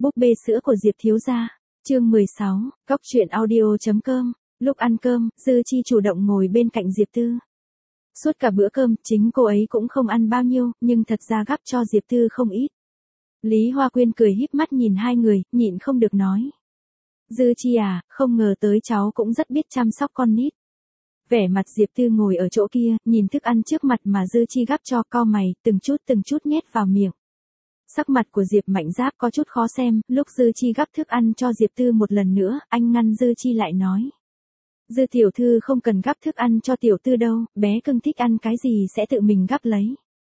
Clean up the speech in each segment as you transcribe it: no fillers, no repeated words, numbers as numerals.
Búp bê sữa của Diệp thiếu gia. Chương 16, Cóc truyện audio.com. Lúc ăn cơm, Dư Chi chủ động ngồi bên cạnh Diệp Tư. Suốt cả bữa cơm, chính cô ấy cũng không ăn bao nhiêu, nhưng thật ra gắp cho Diệp Tư không ít. Lý Hoa Quyên cười híp mắt nhìn hai người, nhịn không được nói. Dư Chi à, không ngờ tới cháu cũng rất biết chăm sóc con nít. Vẻ mặt Diệp Tư ngồi ở chỗ kia, nhìn thức ăn trước mặt mà Dư Chi gắp cho, cau mày, từng chút nhét vào miệng. Sắc mặt của Diệp Mạnh Giáp có chút khó xem, lúc Dư Chi gắp thức ăn cho Diệp Tư một lần nữa, anh ngăn Dư Chi lại nói. Dư tiểu thư không cần gắp thức ăn cho tiểu tư đâu, bé cưng thích ăn cái gì sẽ tự mình gắp lấy.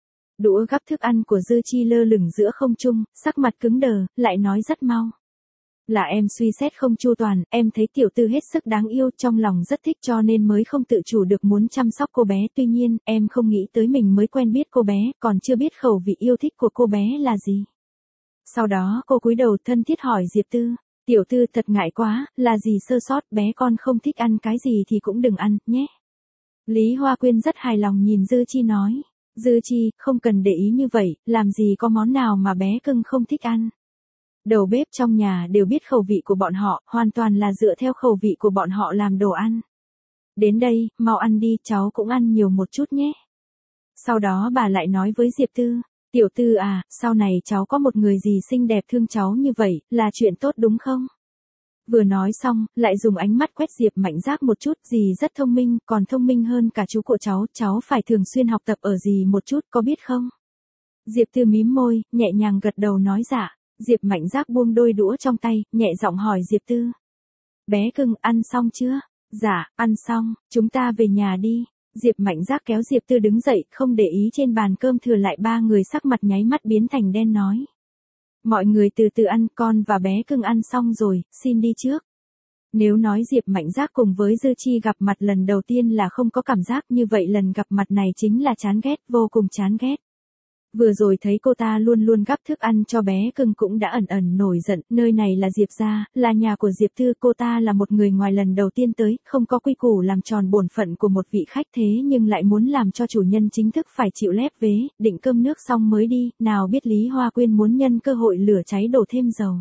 Đũa gắp thức ăn của Dư Chi lơ lửng giữa không trung, sắc mặt cứng đờ, lại nói rất mau. Là em suy xét không chu toàn, em thấy tiểu tư hết sức đáng yêu, trong lòng rất thích cho nên mới không tự chủ được muốn chăm sóc cô bé. Tuy nhiên, em không nghĩ tới mình mới quen biết cô bé, còn chưa biết khẩu vị yêu thích của cô bé là gì. Sau đó cô cúi đầu thân thiết hỏi Diệp Tư, tiểu tư thật ngại quá, là gì sơ sót, bé con không thích ăn cái gì thì cũng đừng ăn, nhé. Lý Hoa Quyên rất hài lòng nhìn Dư Chi nói, Dư Chi, không cần để ý như vậy, làm gì có món nào mà bé cưng không thích ăn. Đầu bếp trong nhà đều biết khẩu vị của bọn họ, hoàn toàn là dựa theo khẩu vị của bọn họ làm đồ ăn. Đến đây, mau ăn đi, cháu cũng ăn nhiều một chút nhé. Sau đó bà lại nói với Diệp Tư, tiểu tư à, sau này cháu có một người gì xinh đẹp thương cháu như vậy, là chuyện tốt đúng không? Vừa nói xong, lại dùng ánh mắt quét Diệp Mạnh Giáp một chút, dì rất thông minh, còn thông minh hơn cả chú của cháu phải thường xuyên học tập ở dì một chút, có biết không? Diệp Tư mím môi, nhẹ nhàng gật đầu nói dạ. Diệp Mạnh Giáp buông đôi đũa trong tay, nhẹ giọng hỏi Diệp Tư. Bé cưng, ăn xong chưa? Dạ, ăn xong, chúng ta về nhà đi. Diệp Mạnh Giáp kéo Diệp Tư đứng dậy, không để ý trên bàn cơm thừa lại ba người sắc mặt nháy mắt biến thành đen nói. Mọi người từ từ ăn, con và bé cưng ăn xong rồi, xin đi trước. Nếu nói Diệp Mạnh Giáp cùng với Dư Chi gặp mặt lần đầu tiên là không có cảm giác như vậy, lần gặp mặt này chính là chán ghét, vô cùng chán ghét. Vừa rồi thấy cô ta luôn luôn gắp thức ăn cho bé cưng cũng đã ẩn ẩn nổi giận, nơi này là Diệp gia, là nhà của Diệp Tư, cô ta là một người ngoài lần đầu tiên tới, không có quy củ làm tròn bổn phận của một vị khách thế nhưng lại muốn làm cho chủ nhân chính thức phải chịu lép vế, định cơm nước xong mới đi, nào biết Lý Hoa Quyên muốn nhân cơ hội lửa cháy đổ thêm dầu.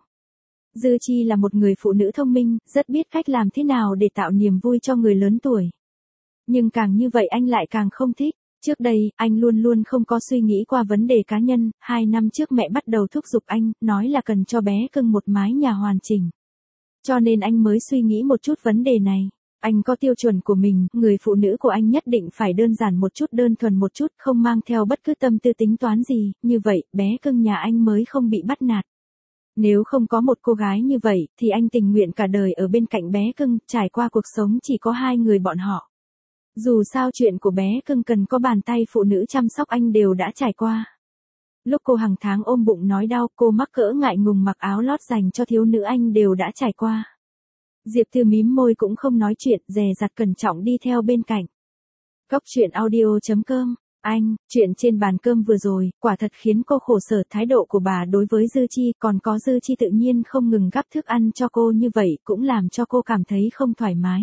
Dư Chi là một người phụ nữ thông minh, rất biết cách làm thế nào để tạo niềm vui cho người lớn tuổi. Nhưng càng như vậy anh lại càng không thích. Trước đây, anh luôn luôn không có suy nghĩ qua vấn đề cá nhân, 2 năm trước mẹ bắt đầu thúc giục anh, nói là cần cho bé cưng một mái nhà hoàn chỉnh. Cho nên anh mới suy nghĩ một chút vấn đề này. Anh có tiêu chuẩn của mình, người phụ nữ của anh nhất định phải đơn giản một chút, đơn thuần một chút, không mang theo bất cứ tâm tư tính toán gì, như vậy, bé cưng nhà anh mới không bị bắt nạt. Nếu không có một cô gái như vậy, thì anh tình nguyện cả đời ở bên cạnh bé cưng, trải qua cuộc sống chỉ có hai người bọn họ. Dù sao chuyện của bé cưng cần có bàn tay phụ nữ chăm sóc anh đều đã trải qua. Lúc cô hàng tháng ôm bụng nói đau, cô mắc cỡ ngại ngùng mặc áo lót dành cho thiếu nữ anh đều đã trải qua. Diệp Tư mím môi cũng không nói chuyện, dè dặt cẩn trọng đi theo bên cạnh. Cóc truyện audio.com. Anh, chuyện trên bàn cơm vừa rồi, quả thật khiến cô khổ sở, thái độ của bà đối với Dư Chi, còn có Dư Chi tự nhiên không ngừng gắp thức ăn cho cô như vậy, cũng làm cho cô cảm thấy không thoải mái.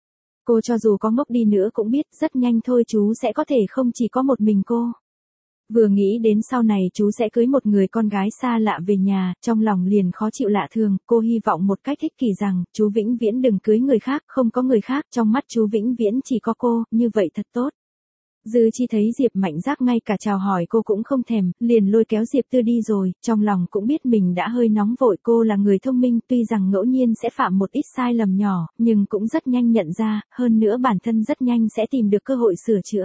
Cô cho dù có ngốc đi nữa cũng biết rất nhanh thôi chú sẽ có thể không chỉ có một mình cô. Vừa nghĩ đến sau này chú sẽ cưới một người con gái xa lạ về nhà, trong lòng liền khó chịu lạ thường, cô hy vọng một cách ích kỷ rằng, chú vĩnh viễn đừng cưới người khác, không có người khác, trong mắt chú vĩnh viễn chỉ có cô, như vậy thật tốt. Dư Chi thấy Diệp Mạnh Giác ngay cả chào hỏi cô cũng không thèm, liền lôi kéo Diệp Tư đi rồi, trong lòng cũng biết mình đã hơi nóng vội, cô là người thông minh, tuy rằng ngẫu nhiên sẽ phạm một ít sai lầm nhỏ, nhưng cũng rất nhanh nhận ra, hơn nữa bản thân rất nhanh sẽ tìm được cơ hội sửa chữa.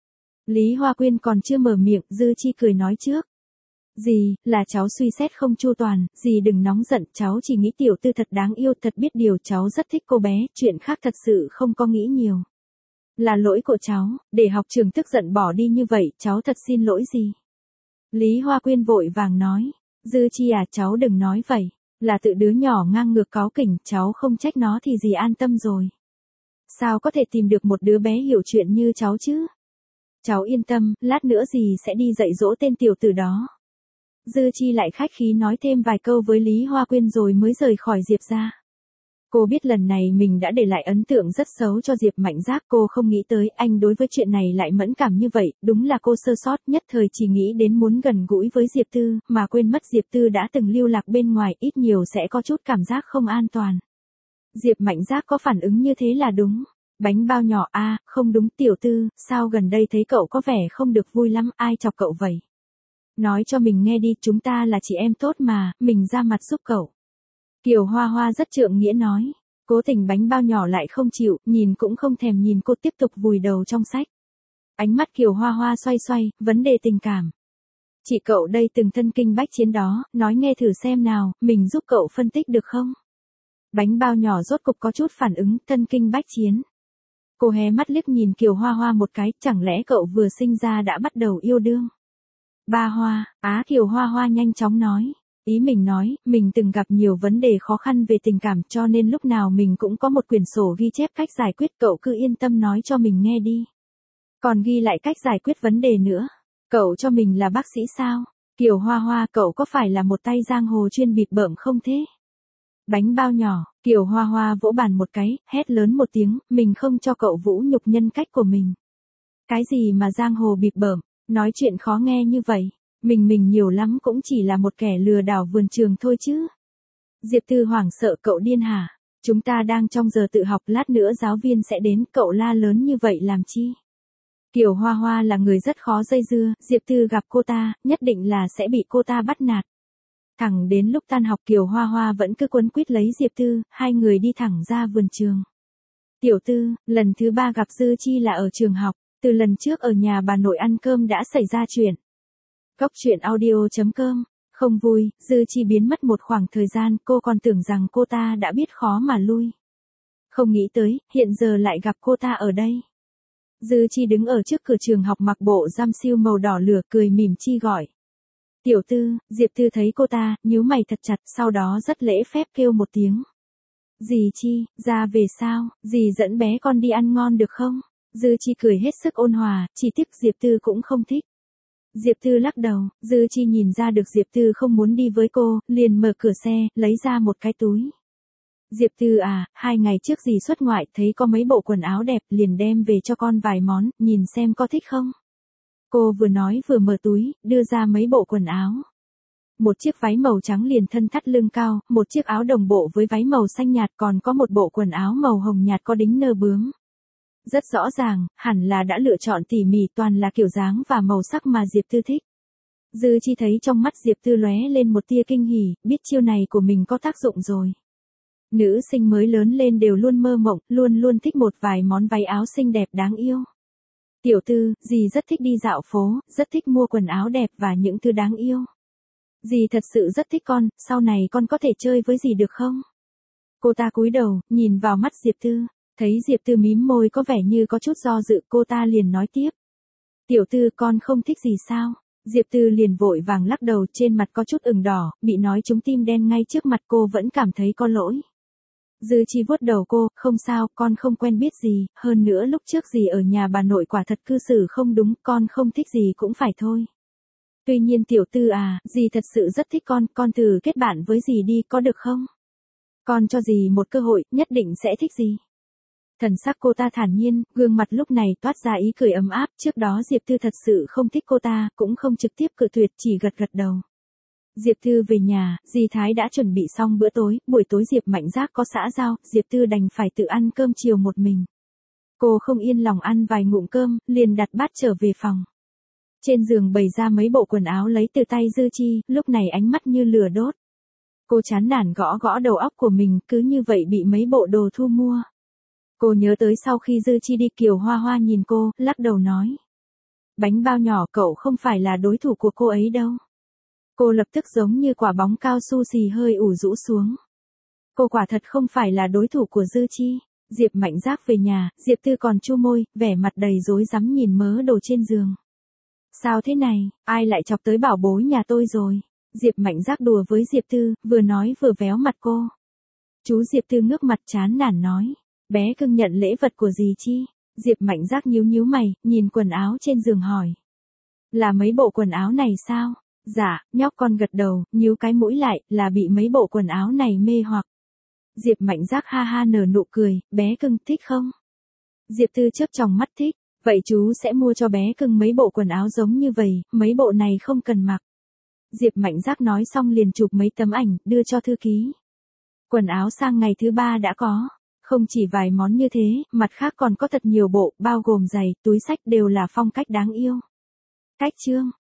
Lý Hoa Quyên còn chưa mở miệng, Dư Chi cười nói trước. Dì, là cháu suy xét không chu toàn, dì đừng nóng giận, cháu chỉ nghĩ tiểu tư thật đáng yêu, thật biết điều, cháu rất thích cô bé, chuyện khác thật sự không có nghĩ nhiều. Là lỗi của cháu, để học trường tức giận bỏ đi như vậy, cháu thật xin lỗi gì. Lý Hoa Quyên vội vàng nói, Dư Chi à, cháu đừng nói vậy, là tự đứa nhỏ ngang ngược cáu kỉnh, cháu không trách nó thì dì an tâm rồi. Sao có thể tìm được một đứa bé hiểu chuyện như cháu chứ? Cháu yên tâm, lát nữa dì sẽ đi dạy dỗ tên tiểu tử đó. Dư Chi lại khách khí nói thêm vài câu với Lý Hoa Quyên rồi mới rời khỏi Diệp gia. Cô biết lần này mình đã để lại ấn tượng rất xấu cho Diệp Mạnh Giác, cô không nghĩ tới anh đối với chuyện này lại mẫn cảm như vậy, đúng là cô sơ sót, nhất thời chỉ nghĩ đến muốn gần gũi với Diệp Tư, mà quên mất Diệp Tư đã từng lưu lạc bên ngoài, ít nhiều sẽ có chút cảm giác không an toàn. Diệp Mạnh Giác có phản ứng như thế là đúng. Bánh bao nhỏ a, không đúng Tiểu Tư, sao gần đây thấy cậu có vẻ không được vui lắm, ai chọc cậu vậy? Nói cho mình nghe đi, chúng ta là chị em tốt mà, mình ra mặt giúp cậu. Kiều Hoa Hoa rất trượng nghĩa nói. Cố Tình bánh bao nhỏ lại không chịu, nhìn cũng không thèm nhìn cô, tiếp tục vùi đầu trong sách. Ánh mắt Kiều Hoa Hoa xoay xoay, vấn đề tình cảm. Chị cậu đây từng thân kinh bách chiến đó, nói nghe thử xem nào, mình giúp cậu phân tích được không? Bánh bao nhỏ rốt cục có chút phản ứng, thân kinh bách chiến. Cô hé mắt liếc nhìn Kiều Hoa Hoa một cái, chẳng lẽ cậu vừa sinh ra đã bắt đầu yêu đương? Ba Hoa, Kiều Hoa Hoa nhanh chóng nói. Ý mình nói, mình từng gặp nhiều vấn đề khó khăn về tình cảm cho nên lúc nào mình cũng có một quyển sổ ghi chép cách giải quyết, cậu cứ yên tâm nói cho mình nghe đi. Còn ghi lại cách giải quyết vấn đề nữa. Cậu cho mình là bác sĩ sao? Kiều Hoa Hoa, cậu có phải là một tay giang hồ chuyên bịp bợm không thế? Bánh bao nhỏ, Kiều Hoa Hoa vỗ bàn một cái, hét lớn một tiếng, mình không cho cậu vũ nhục nhân cách của mình. Cái gì mà giang hồ bịp bợm, nói chuyện khó nghe như vậy. Mình nhiều lắm cũng chỉ là một kẻ lừa đảo vườn trường thôi chứ. Diệp Tư hoảng sợ, cậu điên hả? Chúng ta đang trong giờ tự học, lát nữa giáo viên sẽ đến, cậu la lớn như vậy làm chi? Kiều Hoa Hoa là người rất khó dây dưa, Diệp Tư gặp cô ta, nhất định là sẽ bị cô ta bắt nạt. Thẳng đến lúc tan học Kiều Hoa Hoa vẫn cứ quấn quýt lấy Diệp Tư, hai người đi thẳng ra vườn trường. Tiểu Tư, lần thứ 3 gặp Dư Chi là ở trường học, từ lần trước ở nhà bà nội ăn cơm đã xảy ra chuyện. Góc truyện audio.com, không vui, Dư Chi biến mất một khoảng thời gian, cô còn tưởng rằng cô ta đã biết khó mà lui. Không nghĩ tới, hiện giờ lại gặp cô ta ở đây. Dư Chi đứng ở trước cửa trường học mặc bộ giam siêu màu đỏ lửa, cười mỉm chi gọi. Tiểu Tư, Diệp Tư thấy cô ta, nhíu mày thật chặt, sau đó rất lễ phép kêu một tiếng. Dì Chi, ra về sao, dì dẫn bé con đi ăn ngon được không? Dư Chi cười hết sức ôn hòa, chỉ tiếc Diệp Tư cũng không thích. Diệp Tư lắc đầu, Dư Chi nhìn ra được Diệp Tư không muốn đi với cô, liền mở cửa xe, lấy ra một cái túi. Diệp Tư à, 2 ngày trước dì xuất ngoại thấy có mấy bộ quần áo đẹp, liền đem về cho con vài món, nhìn xem có thích không? Cô vừa nói vừa mở túi, đưa ra mấy bộ quần áo. Một chiếc váy màu trắng liền thân thắt lưng cao, một chiếc áo đồng bộ với váy màu xanh nhạt, còn có một bộ quần áo màu hồng nhạt có đính nơ bướm. Rất rõ ràng, hẳn là đã lựa chọn tỉ mỉ, toàn là kiểu dáng và màu sắc mà Diệp Tư thích. Dư Chi thấy trong mắt Diệp Tư lóe lên một tia kinh hỉ, biết chiêu này của mình có tác dụng rồi. Nữ sinh mới lớn lên đều luôn mơ mộng, luôn luôn thích một vài món váy áo xinh đẹp đáng yêu. Tiểu Tư, dì rất thích đi dạo phố, rất thích mua quần áo đẹp và những thứ đáng yêu. Dì thật sự rất thích con, sau này con có thể chơi với dì được không? Cô ta cúi đầu, nhìn vào mắt Diệp Tư, thấy Diệp Tư mím môi có vẻ như có chút do dự, cô ta liền nói tiếp. Tiểu Tư, con không thích gì sao? Diệp Tư liền vội vàng lắc đầu, trên mặt có chút ửng đỏ, bị nói trúng tim đen ngay trước mặt, cô vẫn cảm thấy có lỗi. Dư Chi vuốt đầu cô, không sao, con không quen biết gì, hơn nữa lúc trước dì ở nhà bà nội quả thật cư xử không đúng, con không thích gì cũng phải thôi. Tuy nhiên Tiểu Tư à, dì thật sự rất thích con thử kết bạn với dì đi, có được không? Con cho dì một cơ hội, nhất định sẽ thích dì. Thần sắc cô ta thản nhiên, gương mặt lúc này toát ra ý cười ấm áp, trước đó Diệp Tư thật sự không thích cô ta, cũng không trực tiếp cự tuyệt, chỉ gật gật đầu. Diệp Tư về nhà, dì Thái đã chuẩn bị xong bữa tối, buổi tối Diệp Mạnh Giác có xã giao, Diệp Tư đành phải tự ăn cơm chiều một mình. Cô không yên lòng ăn vài ngụm cơm, liền đặt bát trở về phòng. Trên giường bày ra mấy bộ quần áo lấy từ tay Dư Chi, lúc này ánh mắt như lửa đốt. Cô chán nản gõ gõ đầu óc của mình, cứ như vậy bị mấy bộ đồ thu mua. Cô nhớ tới sau khi Dư Chi đi, Kiều Hoa Hoa nhìn cô, lắc đầu nói. Bánh bao nhỏ, cậu không phải là đối thủ của cô ấy đâu. Cô lập tức giống như quả bóng cao su xì hơi ủ rũ xuống. Cô quả thật không phải là đối thủ của Dư Chi. Diệp Mạnh Giác về nhà, Diệp Tư còn chu môi, vẻ mặt đầy rối rắm nhìn mớ đồ trên giường. Sao thế này, ai lại chọc tới bảo bối nhà tôi rồi? Diệp Mạnh Giác đùa với Diệp Tư, vừa nói vừa véo mặt cô. Chú Diệp Tư ngước mặt chán nản nói. Bé cưng nhận lễ vật của dì Chi. Diệp Mạnh Giác nhíu nhíu mày, nhìn quần áo trên giường hỏi. Là mấy bộ quần áo này sao? Dạ, nhóc con gật đầu, nhíu cái mũi lại, là bị mấy bộ quần áo này mê hoặc. Diệp Mạnh Giác ha ha nở nụ cười, bé cưng thích không? Diệp Tư chớp tròng mắt thích, vậy chú sẽ mua cho bé cưng mấy bộ quần áo giống như vậy, mấy bộ này không cần mặc. Diệp Mạnh Giác nói xong liền chụp mấy tấm ảnh, đưa cho thư ký. Quần áo sang ngày thứ 3 đã có. Không chỉ vài món như thế, mặt khác còn có thật nhiều bộ, bao gồm giày, túi xách đều là phong cách đáng yêu. Cách chương